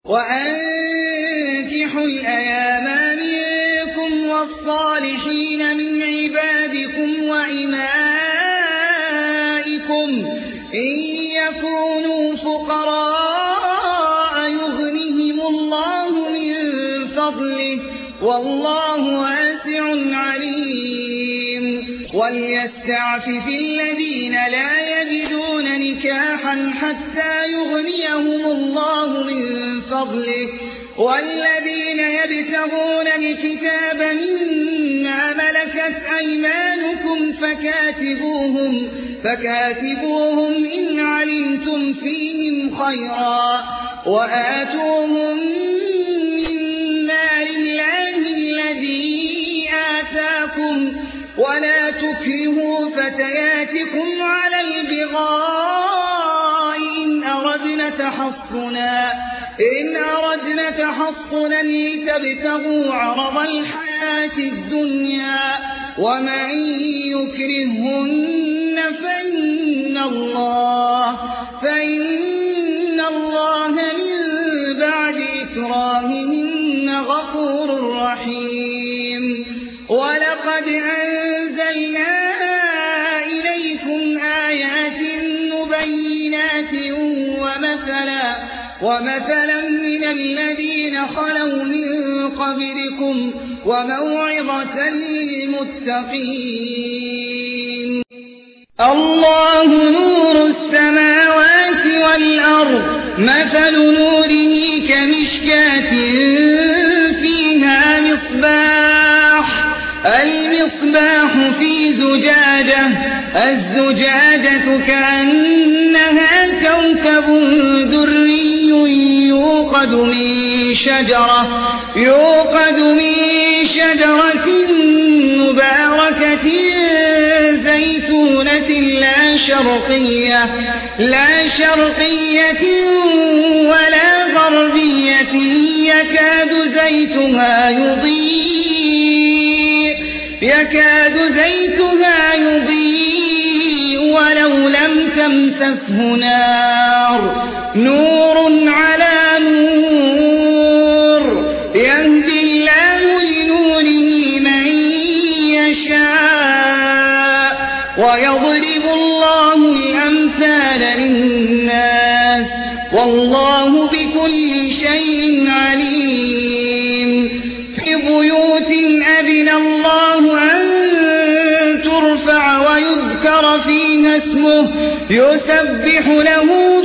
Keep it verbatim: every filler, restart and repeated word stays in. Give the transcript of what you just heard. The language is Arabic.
وأنكحوا الأيام منكم والصالحين من عبادكم وإمائكم إن يكونوا فقراء يغنهم الله من فضله والله واسع عليم وليستعفف الذين لا يجدون نكاحا حتى يغنيهم الله من فضله والذين يبتغون الكتاب مما ملكت أيمانكم فكاتبوهم, فكاتبوهم إن علمتم فيهم خيرا وآتوهم من مال الله الذي آتاكم ولا تكرهوا فتياتكم على البغاء إن أردنا تحصنا إن أردنا تحصنا لتبتغوا عرض الحياة الدنيا ومن يكرهن فإن الله فإن الله من بعد إكراههن غفور رحيم ولقد أنزلنا إليكم آيات مبينات ومثلا ومثلا من الذين خلوا من قبلكم وموعظة للمتقين الله نور السماوات والأرض مثل نوره كمشكاة فيها مصباح المصباح في زجاجة الزجاجة كأنها كوكب دري يوقد من شجرة يوقد من شجرة مباركة زيتونة لا شرقية لا شرقية ولا غربية يكاد زيتها يضيء يكاد زيتها يضيء ولو لم تمسسه نار نور على نور يهدي الله لنوره من يشاء ويضرب الله الأمثال للناس والله بكل شيء عليم في بيوت أذن الله أن ترفع ويذكر فيها اسمه يسبح له